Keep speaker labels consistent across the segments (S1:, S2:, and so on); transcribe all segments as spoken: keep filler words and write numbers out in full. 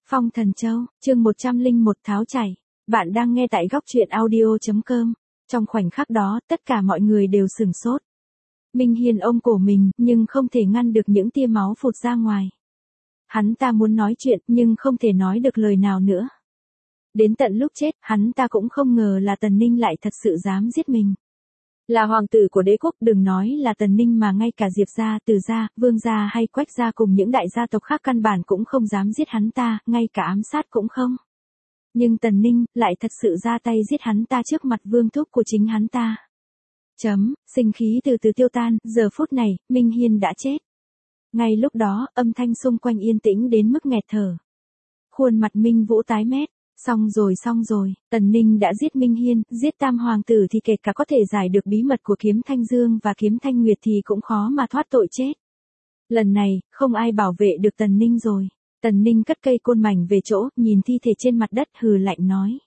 S1: Phong Thần Châu, chương một trăm lẻ một tháo chảy. Bạn đang nghe tại góc truyện audio chấm com. Trong khoảnh khắc đó, tất cả mọi người đều sửng sốt. Minh Hiên ôm cổ mình, nhưng không thể ngăn được những tia máu phụt ra ngoài. Hắn ta muốn nói chuyện, nhưng không thể nói được lời nào nữa. Đến tận lúc chết, hắn ta cũng không ngờ là Tần Ninh lại thật sự dám giết mình. Là hoàng tử của đế quốc, đừng nói là Tần Ninh mà ngay cả Diệp gia, Từ gia, Vương gia hay Quách gia cùng những đại gia tộc khác căn bản cũng không dám giết hắn ta, ngay cả ám sát cũng không. Nhưng Tần Ninh lại thật sự ra tay giết hắn ta trước mặt vương thúc của chính hắn ta. Chấm, sinh khí từ từ tiêu tan, giờ phút này, Minh Hiên đã chết. Ngay lúc đó, âm thanh xung quanh yên tĩnh đến mức nghẹt thở. Khuôn mặt Minh Vũ tái mét. Xong rồi xong rồi, Tần Ninh đã giết Minh Hiên, giết tam hoàng tử thì kể cả có thể giải được bí mật của kiếm Thanh Dương và kiếm Thanh Nguyệt thì cũng khó mà thoát tội chết. Lần này, không ai bảo vệ được Tần Ninh rồi. Tần Ninh cất cây côn mảnh về chỗ, nhìn thi thể trên mặt đất hừ lạnh nói.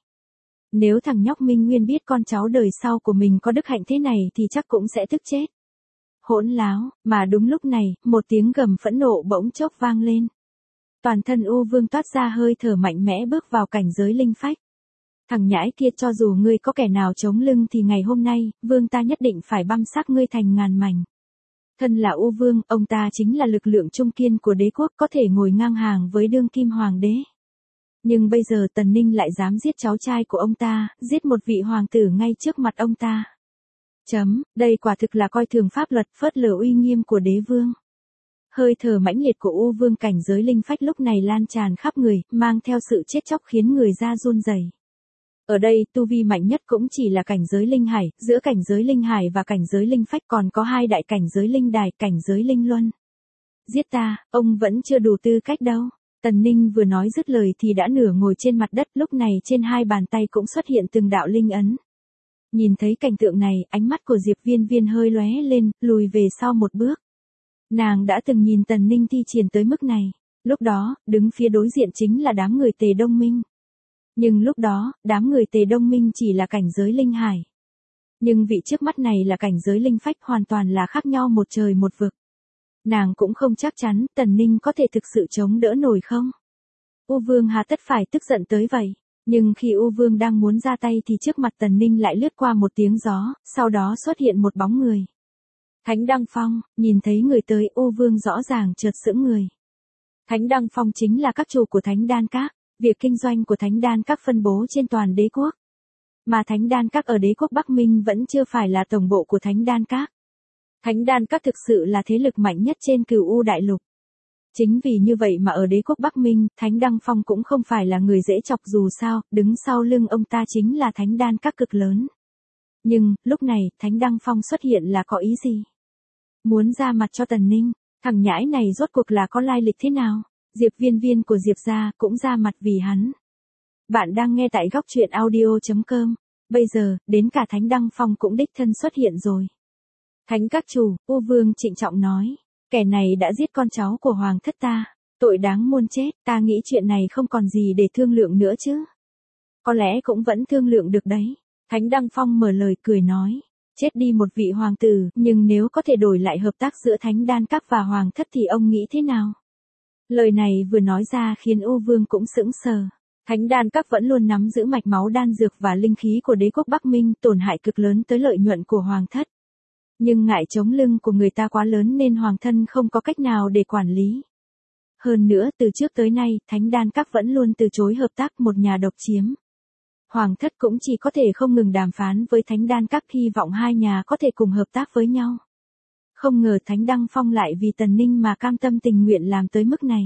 S1: Nếu thằng nhóc Minh Nguyên biết con cháu đời sau của mình có đức hạnh thế này thì chắc cũng sẽ tức chết. Hỗn láo, mà đúng lúc này, một tiếng gầm phẫn nộ bỗng chốc vang lên. Toàn thân U Vương toát ra hơi thở mạnh mẽ bước vào cảnh giới linh phách. Thằng nhãi kia, cho dù ngươi có kẻ nào chống lưng thì ngày hôm nay, Vương ta nhất định phải băm xác ngươi thành ngàn mảnh. Thân là U Vương, ông ta chính là lực lượng trung kiên của đế quốc, có thể ngồi ngang hàng với đương kim hoàng đế. Nhưng bây giờ Tần Ninh lại dám giết cháu trai của ông ta, giết một vị hoàng tử ngay trước mặt ông ta. Chấm, đây quả thực là coi thường pháp luật, phớt lờ uy nghiêm của đế vương. Hơi thở mãnh liệt của U Vương cảnh giới linh phách lúc này lan tràn khắp người, mang theo sự chết chóc khiến người da run rẩy. Ở đây, tu vi mạnh nhất cũng chỉ là cảnh giới linh hải, giữa cảnh giới linh hải và cảnh giới linh phách còn có hai đại cảnh giới linh đài, cảnh giới linh luân. Giết ta, ông vẫn chưa đủ tư cách đâu. Tần Ninh vừa nói dứt lời thì đã nửa ngồi trên mặt đất, lúc này trên hai bàn tay cũng xuất hiện từng đạo linh ấn. Nhìn thấy cảnh tượng này, ánh mắt của Diệp Viên Viên hơi lóe lên, lùi về sau một bước. Nàng đã từng nhìn Tần Ninh thi triển tới mức này. Lúc đó, đứng phía đối diện chính là đám người Tề Đông Minh. Nhưng lúc đó, đám người Tề Đông Minh chỉ là cảnh giới linh hải. Nhưng vị trước mắt này là cảnh giới linh phách, hoàn toàn là khác nhau một trời một vực. Nàng cũng không chắc chắn Tần Ninh có thể thực sự chống đỡ nổi không. U Vương hà tất phải tức giận tới vậy. Nhưng khi U Vương đang muốn ra tay thì trước mặt Tần Ninh lại lướt qua một tiếng gió, sau đó xuất hiện một bóng người. Thánh Đăng Phong, nhìn thấy người tới, U Vương rõ ràng chợt sững người. Thánh Đăng Phong chính là các chủ của Thánh Đan Các, việc kinh doanh của Thánh Đan Các phân bố trên toàn đế quốc. Mà Thánh Đan Các ở đế quốc Bắc Minh vẫn chưa phải là tổng bộ của Thánh Đan Các. Thánh Đan Các thực sự là thế lực mạnh nhất trên Cửu U Đại Lục. Chính vì như vậy mà ở đế quốc Bắc Minh, Thánh Đăng Phong cũng không phải là người dễ chọc, dù sao, đứng sau lưng ông ta chính là Thánh Đan Các cực lớn. Nhưng, lúc này, Thánh Đăng Phong xuất hiện là có ý gì? Muốn ra mặt cho Tần Ninh, thằng nhãi này rốt cuộc là có lai lịch thế nào? Diệp Viên Viên của Diệp gia cũng ra mặt vì hắn. Bạn đang nghe tại góc truyện audio chấm com. Bây giờ, đến cả Thánh Đăng Phong cũng đích thân xuất hiện rồi. Thánh các chủ, U Vương trịnh trọng nói. Kẻ này đã giết con cháu của hoàng thất ta. Tội đáng muôn chết, ta nghĩ chuyện này không còn gì để thương lượng nữa chứ. Có lẽ cũng vẫn thương lượng được đấy. Thánh Đăng Phong mở lời cười nói. Chết đi một vị hoàng tử, nhưng nếu có thể đổi lại hợp tác giữa Thánh Đan Các và hoàng thất thì ông nghĩ thế nào? Lời này vừa nói ra khiến U Vương cũng sững sờ. Thánh Đan Các vẫn luôn nắm giữ mạch máu đan dược và linh khí của đế quốc Bắc Minh, tổn hại cực lớn tới lợi nhuận của hoàng thất. Nhưng ngại chống lưng của người ta quá lớn nên hoàng thân không có cách nào để quản lý. Hơn nữa, từ trước tới nay, Thánh Đan Các vẫn luôn từ chối hợp tác, một nhà độc chiếm. Hoàng thất cũng chỉ có thể không ngừng đàm phán với Thánh Đan Các, hy vọng hai nhà có thể cùng hợp tác với nhau. Không ngờ Thánh Đăng Phong lại vì Tần Ninh mà cam tâm tình nguyện làm tới mức này.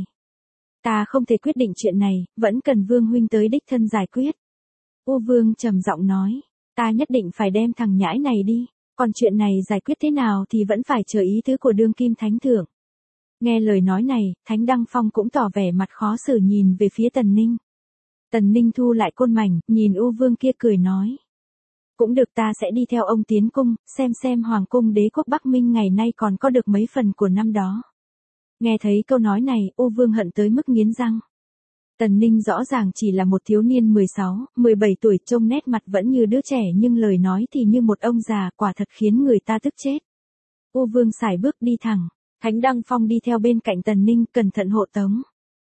S1: Ta không thể quyết định chuyện này, vẫn cần Vương huynh tới đích thân giải quyết. U Vương trầm giọng nói, ta nhất định phải đem thằng nhãi này đi, còn chuyện này giải quyết thế nào thì vẫn phải chờ ý tứ của đương kim thánh thượng. Nghe lời nói này, Thánh Đăng Phong cũng tỏ vẻ mặt khó xử nhìn về phía Tần Ninh. Tần Ninh thu lại côn mảnh, nhìn U Vương kia cười nói. Cũng được, ta sẽ đi theo ông tiến cung, xem xem hoàng cung đế quốc Bắc Minh ngày nay còn có được mấy phần của năm đó. Nghe thấy câu nói này, U Vương hận tới mức nghiến răng. Tần Ninh rõ ràng chỉ là một thiếu niên mười sáu, mười bảy tuổi, trông nét mặt vẫn như đứa trẻ nhưng lời nói thì như một ông già, quả thật khiến người ta tức chết. U Vương sải bước đi thẳng, Thánh Đăng Phong đi theo bên cạnh Tần Ninh, cẩn thận hộ tống.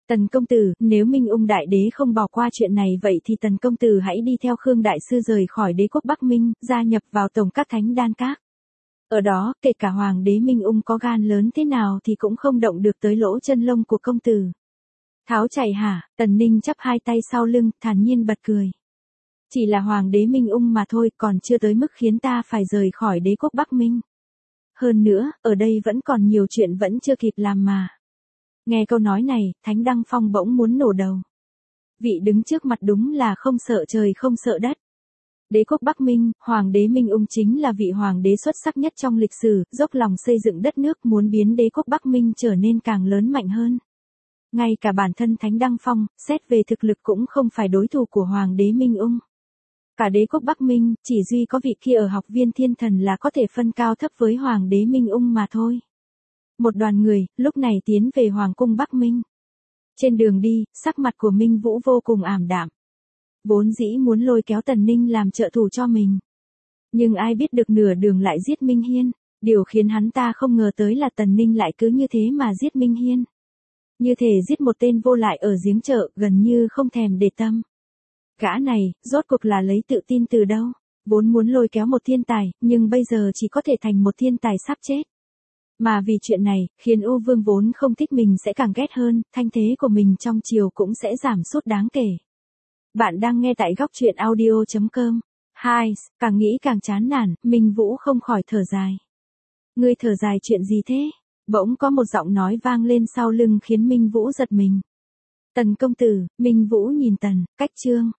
S1: Tần công tử, nếu Minh Ung đại đế không bỏ qua chuyện này vậy thì tần công tử hãy đi theo Khương đại sư rời khỏi đế quốc Bắc Minh, gia nhập vào tổng các thánh đan các. Ở đó, kể cả hoàng đế Minh Ung có gan lớn thế nào thì cũng không động được tới lỗ chân lông của công tử. Tháo chạy hả? Tần Ninh chắp hai tay sau lưng, thản nhiên bật cười. Chỉ là hoàng đế Minh Ung mà thôi, còn chưa tới mức khiến ta phải rời khỏi đế quốc Bắc Minh. Hơn nữa, ở đây vẫn còn nhiều chuyện vẫn chưa kịp làm mà. Nghe câu nói này, Thánh Đăng Phong bỗng muốn nổ đầu. Vị đứng trước mặt đúng là không sợ trời không sợ đất. Đế quốc Bắc Minh, hoàng đế Minh Ung chính là vị hoàng đế xuất sắc nhất trong lịch sử, dốc lòng xây dựng đất nước muốn biến đế quốc Bắc Minh trở nên càng lớn mạnh hơn. Ngay cả bản thân Thánh Đăng Phong, xét về thực lực cũng không phải đối thủ của hoàng đế Minh Ung. Cả đế quốc Bắc Minh, chỉ duy có vị kia ở học viên thiên thần là có thể phân cao thấp với hoàng đế Minh Ung mà thôi. Một đoàn người, lúc này tiến về hoàng cung Bắc Minh. Trên đường đi, sắc mặt của Minh Vũ vô cùng ảm đạm. Vốn dĩ muốn lôi kéo Tần Ninh làm trợ thủ cho mình. Nhưng ai biết được nửa đường lại giết Minh Hiên. Điều khiến hắn ta không ngờ tới là Tần Ninh lại cứ như thế mà giết Minh Hiên. Như thể giết một tên vô lại ở giếng chợ, gần như không thèm để tâm. Gã này, rốt cuộc là lấy tự tin từ đâu? Vốn muốn lôi kéo một thiên tài, nhưng bây giờ chỉ có thể thành một thiên tài sắp chết. Mà vì chuyện này, khiến U Vương vốn không thích mình sẽ càng ghét hơn, thanh thế của mình trong triều cũng sẽ giảm sút đáng kể. Bạn đang nghe tại góc truyện audio chấm com. Hai, càng nghĩ càng chán nản, Minh Vũ không khỏi thở dài. Ngươi thở dài chuyện gì thế? Bỗng có một giọng nói vang lên sau lưng khiến Minh Vũ giật mình. Tần công tử, Minh Vũ nhìn Tần, Cách Trương,